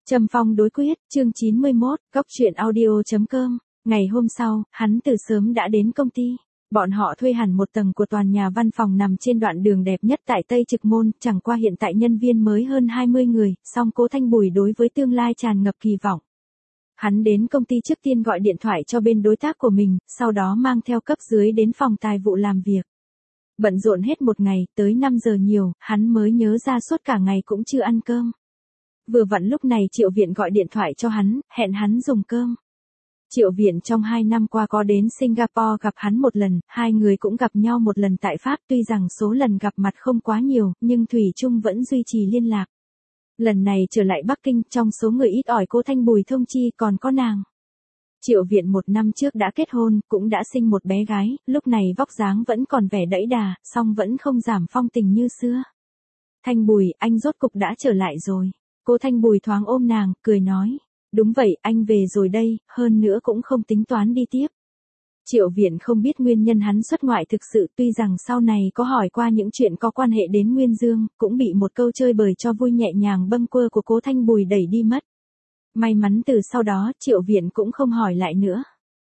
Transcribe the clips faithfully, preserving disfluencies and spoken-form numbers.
Trầm Phong đối quyết, chương chín mươi mốt, góc truyện audio chấm com. Ngày hôm sau, hắn từ sớm đã đến công ty. Bọn họ thuê hẳn một tầng của tòa nhà văn phòng nằm trên đoạn đường đẹp nhất tại Tây Trực Môn, chẳng qua hiện tại nhân viên mới hơn hai mươi người, song Cố Thanh Bùi đối với tương lai tràn ngập kỳ vọng. Hắn đến công ty trước tiên gọi điện thoại cho bên đối tác của mình, sau đó mang theo cấp dưới đến phòng tài vụ làm việc. Bận rộn hết một ngày, tới năm giờ nhiều, hắn mới nhớ ra suốt cả ngày cũng chưa ăn cơm. Vừa vặn lúc này Triệu Viện gọi điện thoại cho hắn, hẹn hắn dùng cơm. Triệu Viện trong hai năm qua có đến Singapore gặp hắn một lần, hai người cũng gặp nhau một lần tại Pháp, tuy rằng số lần gặp mặt không quá nhiều, nhưng Thủy Chung vẫn duy trì liên lạc. Lần này trở lại Bắc Kinh, trong số người ít ỏi Cố Thanh Bùi thông chi còn có nàng. Triệu Viện một năm trước đã kết hôn, cũng đã sinh một bé gái, lúc này vóc dáng vẫn còn vẻ đẫy đà, song vẫn không giảm phong tình như xưa. Thanh Bùi, anh rốt cục đã trở lại rồi. Cố Thanh Bùi thoáng ôm nàng, cười nói. Đúng vậy, anh về rồi đây, hơn nữa cũng không tính toán đi tiếp. Triệu Viện không biết nguyên nhân hắn xuất ngoại thực sự, tuy rằng sau này có hỏi qua những chuyện có quan hệ đến Nguyên Dương, cũng bị một câu chơi bời cho vui nhẹ nhàng bâng quơ của Cố Thanh Bùi đẩy đi mất. May mắn từ sau đó, Triệu Viện cũng không hỏi lại nữa.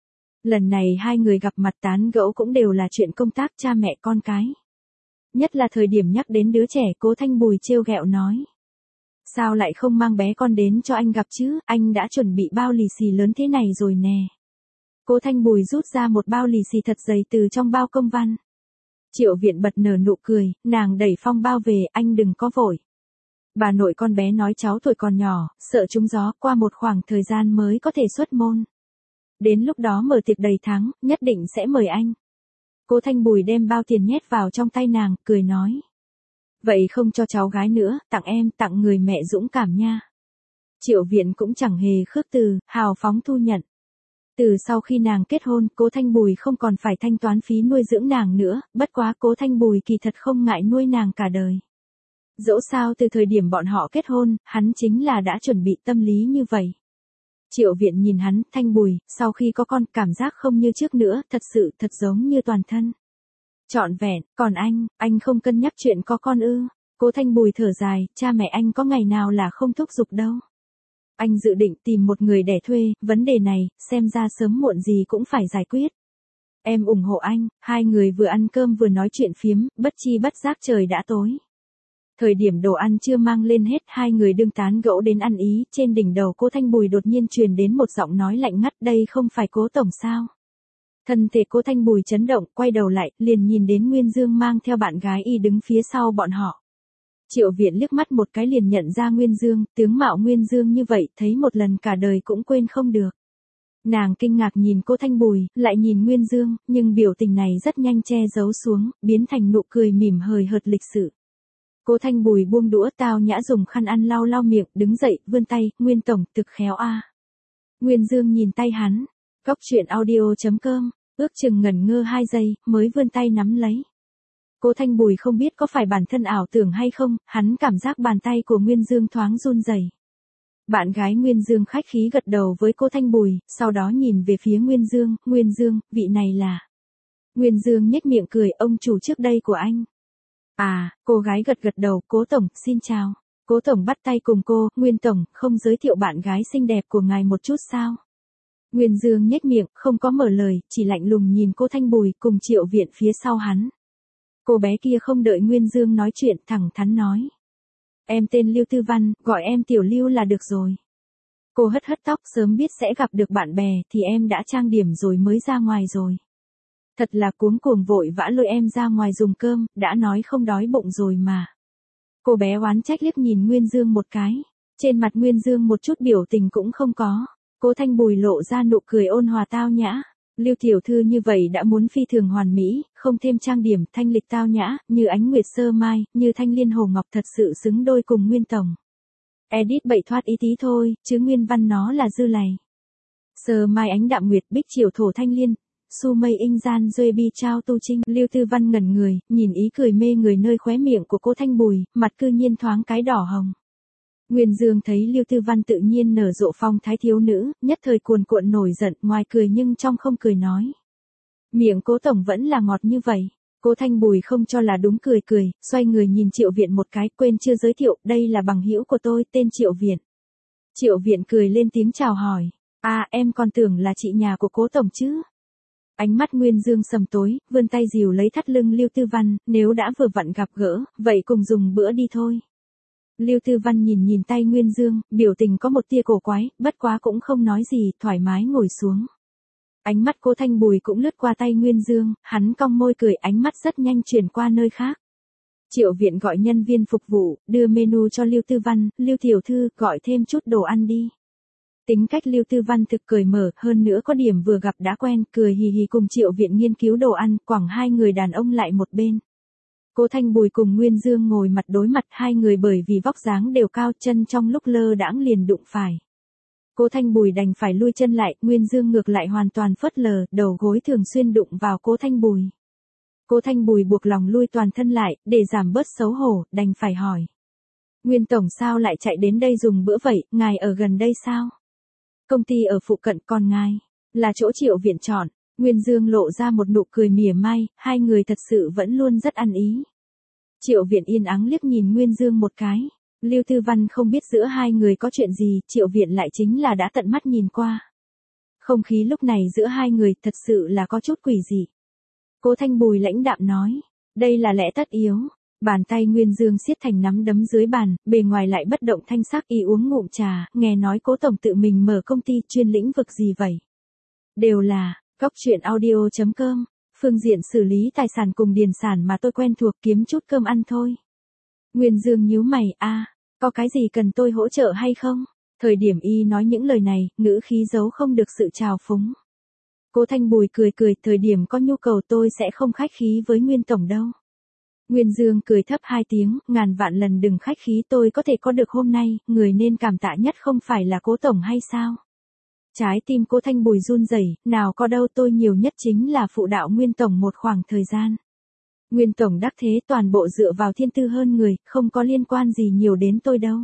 Lần này hai người gặp mặt tán gẫu cũng đều là chuyện công tác cha mẹ con cái. Nhất là thời điểm nhắc đến đứa trẻ, Cố Thanh Bùi trêu ghẹo nói. Sao lại không mang bé con đến cho anh gặp chứ, anh đã chuẩn bị bao lì xì lớn thế này rồi nè. Cố Thanh Bùi rút ra một bao lì xì thật dày từ trong bao công văn. Triệu Viện bật nở nụ cười, nàng đẩy phong bao về, anh đừng có vội. Bà nội con bé nói cháu tuổi còn nhỏ, sợ trúng gió, qua một khoảng thời gian mới có thể xuất môn. Đến lúc đó mở tiệc đầy tháng, nhất định sẽ mời anh. Cố Thanh Bùi đem bao tiền nhét vào trong tay nàng, cười nói. Vậy không cho cháu gái nữa, tặng em, tặng người mẹ dũng cảm nha. Triệu Viện cũng chẳng hề khước từ, hào phóng thu nhận. Từ sau khi nàng kết hôn, Cố Thanh Bùi không còn phải thanh toán phí nuôi dưỡng nàng nữa, bất quá Cố Thanh Bùi kỳ thật không ngại nuôi nàng cả đời. Dẫu sao từ thời điểm bọn họ kết hôn, hắn chính là đã chuẩn bị tâm lý như vậy. Triệu Viện nhìn hắn, Thanh Bùi, sau khi có con, cảm giác không như trước nữa, thật sự thật giống như toàn thân. Trọn vẹn, còn anh, anh không cân nhắc chuyện có con ư? Cố Thanh Bùi thở dài, cha mẹ anh có ngày nào là không thúc giục đâu. Anh dự định tìm một người đẻ thuê, vấn đề này, xem ra sớm muộn gì cũng phải giải quyết. Em ủng hộ anh, hai người vừa ăn cơm vừa nói chuyện phiếm, bất chi bất giác trời đã tối. Thời điểm đồ ăn chưa mang lên hết, hai người đương tán gẫu đến ăn ý, trên đỉnh đầu Cố Thanh Bùi đột nhiên truyền đến một giọng nói lạnh ngắt, đây không phải Cố tổng sao? Thân thể Cố Thanh Bùi chấn động, quay đầu lại, liền nhìn đến Nguyên Dương mang theo bạn gái y đứng phía sau bọn họ. Triệu Viện liếc mắt một cái liền nhận ra Nguyên Dương, tướng mạo Nguyên Dương như vậy, thấy một lần cả đời cũng quên không được. Nàng kinh ngạc nhìn Cố Thanh Bùi, lại nhìn Nguyên Dương, nhưng biểu tình này rất nhanh che giấu xuống, biến thành nụ cười mỉm hời hợt lịch sự. Cố Thanh Bùi buông đũa, tao nhã dùng khăn ăn lau lau miệng, đứng dậy, vươn tay, Nguyên tổng, thực khéo a. Nguyên Dương nhìn tay hắn, góc truyện audio chấm com, ước chừng ngẩn ngơ hai giây, mới vươn tay nắm lấy. Cố Thanh Bùi không biết có phải bản thân ảo tưởng hay không, hắn cảm giác bàn tay của Nguyên Dương thoáng run rẩy. Bạn gái Nguyên Dương khách khí gật đầu với Cố Thanh Bùi, sau đó nhìn về phía Nguyên Dương, Nguyên Dương, vị này là. Nguyên Dương nhếch miệng cười, ông chủ trước đây của anh. À, cô gái gật gật đầu, Cố tổng, xin chào. Cố tổng bắt tay cùng cô, Nguyên tổng, không giới thiệu bạn gái xinh đẹp của ngài một chút sao? Nguyên Dương nhếch miệng, không có mở lời, chỉ lạnh lùng nhìn Cố Thanh Bùi cùng Triệu Viện phía sau hắn. Cô bé kia không đợi Nguyên Dương nói chuyện, thẳng thắn nói. Em tên Lưu Tư Văn, gọi em Tiểu Lưu là được rồi. Cô hất hất tóc, sớm biết sẽ gặp được bạn bè, thì em đã trang điểm rồi mới ra ngoài rồi. Thật là cuống cuồng vội vã lôi em ra ngoài dùng cơm, đã nói không đói bụng rồi mà. Cô bé oán trách liếc nhìn Nguyên Dương một cái. Trên mặt Nguyên Dương một chút biểu tình cũng không có. Cố Thanh Bùi lộ ra nụ cười ôn hòa tao nhã. Lưu tiểu thư như vậy đã muốn phi thường hoàn mỹ, không thêm trang điểm, thanh lịch tao nhã, như ánh nguyệt sơ mai, như thanh liên hồ ngọc, thật sự xứng đôi cùng Nguyên tổng. Edit bậy thoát ý tí thôi, chứ nguyên văn nó là dư lầy. Sơ mai ánh đạm nguyệt, bích chiều thổ thanh liên, su mây in gian duê bi trao tu trinh. Lưu Tư Văn ngẩn người, nhìn ý cười mê người nơi khóe miệng của Cố Thanh Bùi, mặt cư nhiên thoáng cái đỏ hồng. Nguyên Dương thấy Lưu Tư Văn tự nhiên nở rộ phong thái thiếu nữ, nhất thời cuồn cuộn nổi giận, ngoài cười nhưng trong không cười nói. Miệng Cố tổng vẫn là ngọt như vậy. Cố Thanh Bùi không cho là đúng, cười cười, xoay người nhìn Triệu Viện một cái, quên chưa giới thiệu, đây là bằng hữu của tôi, tên Triệu Viện. Triệu Viện cười lên tiếng chào hỏi. À, em còn tưởng là chị nhà của Cố tổng chứ. Ánh mắt Nguyên Dương sầm tối, vươn tay dìu lấy thắt lưng Lưu Tư Văn, nếu đã vừa vặn gặp gỡ, vậy cùng dùng bữa đi thôi. Lưu Tư Văn nhìn nhìn tay Nguyên Dương, biểu tình có một tia cổ quái, bất quá cũng không nói gì, thoải mái ngồi xuống. Ánh mắt Cố Thanh Bùi cũng lướt qua tay Nguyên Dương, hắn cong môi cười, ánh mắt rất nhanh chuyển qua nơi khác. Triệu Viện gọi nhân viên phục vụ, đưa menu cho Lưu Tư Văn, Lưu tiểu thư, gọi thêm chút đồ ăn đi. Tính cách Lưu Tư Văn thực cởi mở, hơn nữa có điểm vừa gặp đã quen, cười hì hì cùng Triệu Viện nghiên cứu đồ ăn, quẳng hai người đàn ông lại một bên. Cố Thanh Bùi cùng Nguyên Dương ngồi mặt đối mặt, hai người bởi vì vóc dáng đều cao, chân trong lúc lơ đãng liền đụng phải. Cố Thanh Bùi đành phải lui chân lại, Nguyên Dương ngược lại hoàn toàn phớt lờ, đầu gối thường xuyên đụng vào Cố Thanh Bùi. Cố Thanh Bùi buộc lòng lui toàn thân lại, để giảm bớt xấu hổ, đành phải hỏi. Nguyên tổng sao lại chạy đến đây dùng bữa vậy, ngài ở gần đây sao? Công ty ở phụ cận, còn ngài, là chỗ Triệu Viện chọn. Nguyên Dương lộ ra một nụ cười mỉa mai, hai người thật sự vẫn luôn rất ăn ý. Triệu Viện yên ắng liếc nhìn Nguyên Dương một cái. Lưu Tư Văn không biết giữa hai người có chuyện gì, Triệu Viện lại chính là đã tận mắt nhìn qua. Không khí lúc này giữa hai người thật sự là có chút quỷ dị. Cố Thanh Bùi lãnh đạm nói, đây là lẽ tất yếu. Bàn tay Nguyên Dương siết thành nắm đấm dưới bàn, bề ngoài lại bất động thanh sắc, y uống ngụm trà, nghe nói Cố tổng tự mình mở công ty chuyên lĩnh vực gì vậy? Đều là, Cóc Truyện Audio chấm com, phương diện xử lý tài sản cùng điền sản mà tôi quen thuộc, kiếm chút cơm ăn thôi. Nguyên Dương nhíu mày, a, à, có cái gì cần tôi hỗ trợ hay không? Thời điểm y nói những lời này, ngữ khí giấu không được sự trào phúng. Cố Thanh Bùi cười cười, thời điểm có nhu cầu tôi sẽ không khách khí với Nguyên tổng đâu. Nguyên Dương cười thấp hai tiếng, ngàn vạn lần đừng khách khí, tôi có thể có được hôm nay, người nên cảm tạ nhất không phải là Cố tổng hay sao? Trái tim Cố Thanh Bùi run rẩy, nào có đâu, tôi nhiều nhất chính là phụ đạo Nguyên tổng một khoảng thời gian. Nguyên tổng đắc thế toàn bộ dựa vào thiên tư hơn người, không có liên quan gì nhiều đến tôi đâu.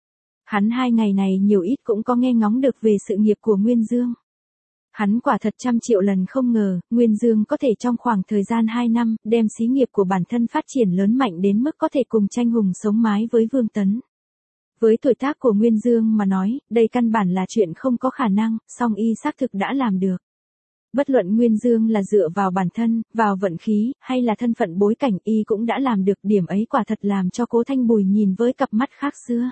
Hắn hai ngày này nhiều ít cũng có nghe ngóng được về sự nghiệp của Nguyên Dương. Hắn quả thật trăm triệu lần không ngờ, Nguyên Dương có thể trong khoảng thời gian hai năm, đem xí nghiệp của bản thân phát triển lớn mạnh đến mức có thể cùng tranh hùng sống mái với Vương Tấn. Với tuổi tác của Nguyên Dương mà nói, đây căn bản là chuyện không có khả năng, song y xác thực đã làm được. Bất luận Nguyên Dương là dựa vào bản thân, vào vận khí, hay là thân phận bối cảnh, y cũng đã làm được, điểm ấy quả thật làm cho Cố Thanh Bùi nhìn với cặp mắt khác xưa.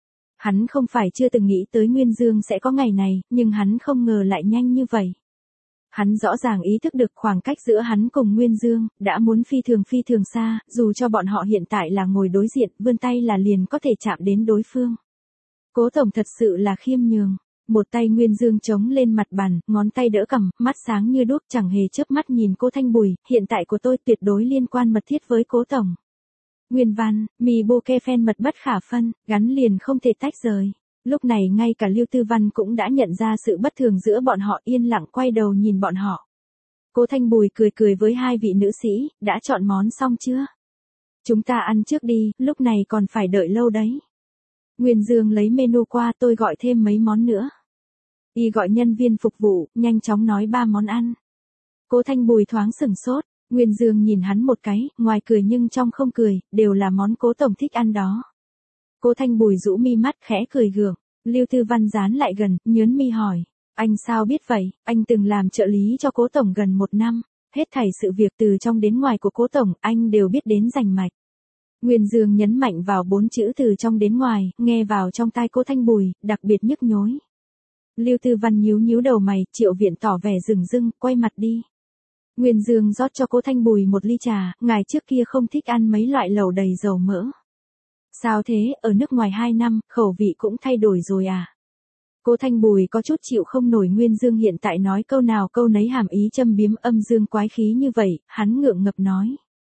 Hắn không phải chưa từng nghĩ tới Nguyên Dương sẽ có ngày này, nhưng hắn không ngờ lại nhanh như vậy. Hắn rõ ràng ý thức được khoảng cách giữa hắn cùng Nguyên Dương, đã muốn phi thường phi thường xa, dù cho bọn họ hiện tại là ngồi đối diện, vươn tay là liền có thể chạm đến đối phương. Cố tổng thật sự là khiêm nhường. Một tay Nguyên Dương chống lên mặt bàn, ngón tay đỡ cằm, mắt sáng như đuốc, chẳng hề chớp mắt nhìn Cố Thanh Bùi, hiện tại của tôi tuyệt đối liên quan mật thiết với Cố tổng. Nguyên văn, mì bô ke phen mật bất khả phân, gắn liền không thể tách rời. Lúc này ngay cả Lưu Tư Văn cũng đã nhận ra sự bất thường giữa bọn họ, yên lặng quay đầu nhìn bọn họ. Cố Thanh Bùi cười cười với hai vị nữ sĩ, đã chọn món xong chưa? Chúng ta ăn trước đi, lúc này còn phải đợi lâu đấy. Nguyên Dương lấy menu qua, tôi gọi thêm mấy món nữa. Y gọi nhân viên phục vụ, nhanh chóng nói ba món ăn. Cố Thanh Bùi thoáng sửng sốt, Nguyên Dương nhìn hắn một cái, ngoài cười nhưng trong không cười, đều là món Cố tổng thích ăn đó. Cố Thanh Bùi rũ mi mắt khẽ cười gượng, Lưu Tư Văn dán lại gần, nhớn mi hỏi, anh sao biết vậy, anh từng làm trợ lý cho Cố tổng gần một năm, hết thảy sự việc từ trong đến ngoài của Cố tổng, anh đều biết đến rành mạch. Nguyên Dương nhấn mạnh vào bốn chữ từ trong đến ngoài, nghe vào trong tai Cố Thanh Bùi, đặc biệt nhức nhối. Lưu Tư Văn nhíu nhíu đầu mày, Triệu Viện tỏ vẻ rừng rưng, quay mặt đi. Nguyên Dương rót cho Cố Thanh Bùi một ly trà, ngài trước kia không thích ăn mấy loại lẩu đầy dầu mỡ. Sao thế, ở nước ngoài hai năm, khẩu vị cũng thay đổi rồi à? Cố Thanh Bùi có chút chịu không nổi Nguyên Dương hiện tại nói câu nào câu nấy hàm ý châm biếm, âm dương quái khí như vậy, hắn ngượng ngập nói.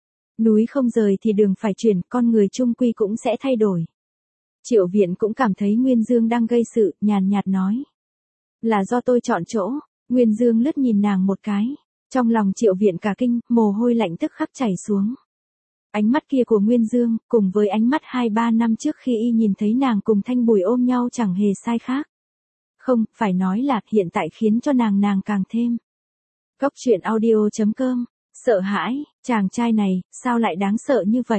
Núi không rời thì đường phải chuyển, con người chung quy cũng sẽ thay đổi. Triệu Viện cũng cảm thấy Nguyên Dương đang gây sự, nhàn nhạt nói. Là do tôi chọn chỗ. Nguyên Dương lướt nhìn nàng một cái. Trong lòng Triệu Viện cả kinh, mồ hôi lạnh tức khắc chảy xuống. Ánh mắt kia của Nguyên Dương, cùng với ánh mắt hai ba năm trước khi y nhìn thấy nàng cùng Thanh Bùi ôm nhau chẳng hề sai khác. Không, phải nói là hiện tại khiến cho nàng nàng càng thêm. Cóc Truyện Audio chấm com, sợ hãi, chàng trai này, sao lại đáng sợ như vậy?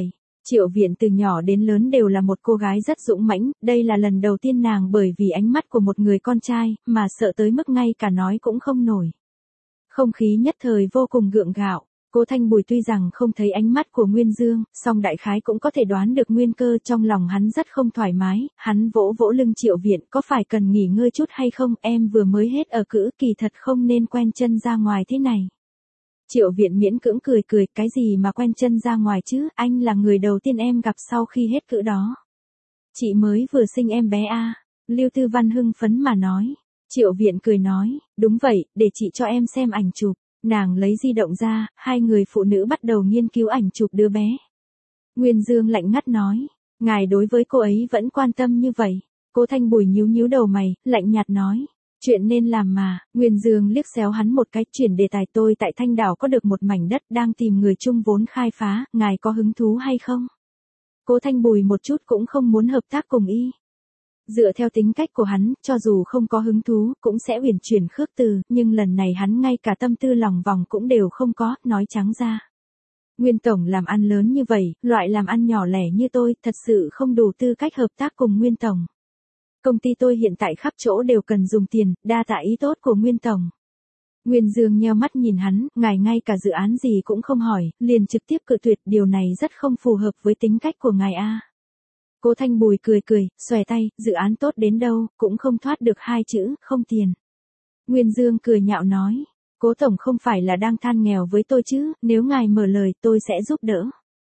Triệu Viện từ nhỏ đến lớn đều là một cô gái rất dũng mãnh, đây là lần đầu tiên nàng bởi vì ánh mắt của một người con trai, mà sợ tới mức ngay cả nói cũng không nổi. Không khí nhất thời vô cùng gượng gạo. Cố Thanh Bùi tuy rằng không thấy ánh mắt của Nguyên Dương, song đại khái cũng có thể đoán được nguyên cơ, trong lòng hắn rất không thoải mái, hắn vỗ vỗ lưng Triệu Viện, có phải cần nghỉ ngơi chút hay không, em vừa mới hết ở cữ, kỳ thật không nên quen chân ra ngoài thế này. Triệu Viện miễn cưỡng cười cười, cái gì mà quen chân ra ngoài chứ, anh là người đầu tiên em gặp sau khi hết cữ đó. Chị mới vừa sinh em bé à, Lưu Tư Văn hưng phấn mà nói. Triệu Viện cười nói, đúng vậy, để chị cho em xem ảnh chụp. Nàng lấy di động ra, hai người phụ nữ bắt đầu nghiên cứu ảnh chụp đứa bé. Nguyên Dương lạnh ngắt nói, ngài đối với cô ấy vẫn quan tâm như vậy. Cố Thanh Bùi nhíu nhíu đầu mày, lạnh nhạt nói, chuyện nên làm mà. Nguyên Dương liếc xéo hắn một cái, chuyển đề tài, tôi tại Thanh Đảo có được một mảnh đất đang tìm người chung vốn khai phá, ngài có hứng thú hay không? Cố Thanh Bùi một chút cũng không muốn hợp tác cùng y. Dựa theo tính cách của hắn, cho dù không có hứng thú, cũng sẽ uyển chuyển khước từ, nhưng lần này hắn ngay cả tâm tư lòng vòng cũng đều không có, nói trắng ra. Nguyên Tổng làm ăn lớn như vậy, loại làm ăn nhỏ lẻ như tôi, thật sự không đủ tư cách hợp tác cùng Nguyên Tổng. Công ty tôi hiện tại khắp chỗ đều cần dùng tiền, đa tạ ý tốt của Nguyên Tổng. Nguyên Dương nheo mắt nhìn hắn, ngài ngay cả dự án gì cũng không hỏi, liền trực tiếp cự tuyệt, điều này rất không phù hợp với tính cách của ngài a. Cố Thanh Bùi cười cười, xòe tay, dự án tốt đến đâu, cũng không thoát được hai chữ, không tiền. Nguyên Dương cười nhạo nói, Cố Tổng không phải là đang than nghèo với tôi chứ, nếu ngài mở lời tôi sẽ giúp đỡ.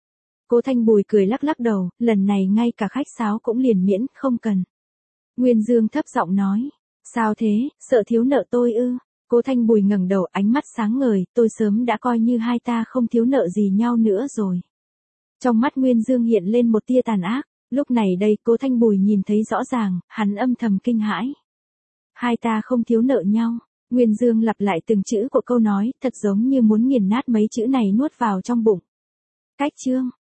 Cố Thanh Bùi cười lắc lắc đầu, lần này ngay cả khách sáo cũng liền miễn, không cần. Nguyên Dương thấp giọng nói, sao thế, sợ thiếu nợ tôi ư? Cố Thanh Bùi ngẩng đầu, ánh mắt sáng ngời, tôi sớm đã coi như hai ta không thiếu nợ gì nhau nữa rồi. Trong mắt Nguyên Dương hiện lên một tia tàn ác. Lúc này đây Cố Thanh Bùi nhìn thấy rõ ràng, hắn âm thầm kinh hãi. Hai ta không thiếu nợ nhau. Nguyên Dương lặp lại từng chữ của câu nói, thật giống như muốn nghiền nát mấy chữ này nuốt vào trong bụng. Cách chương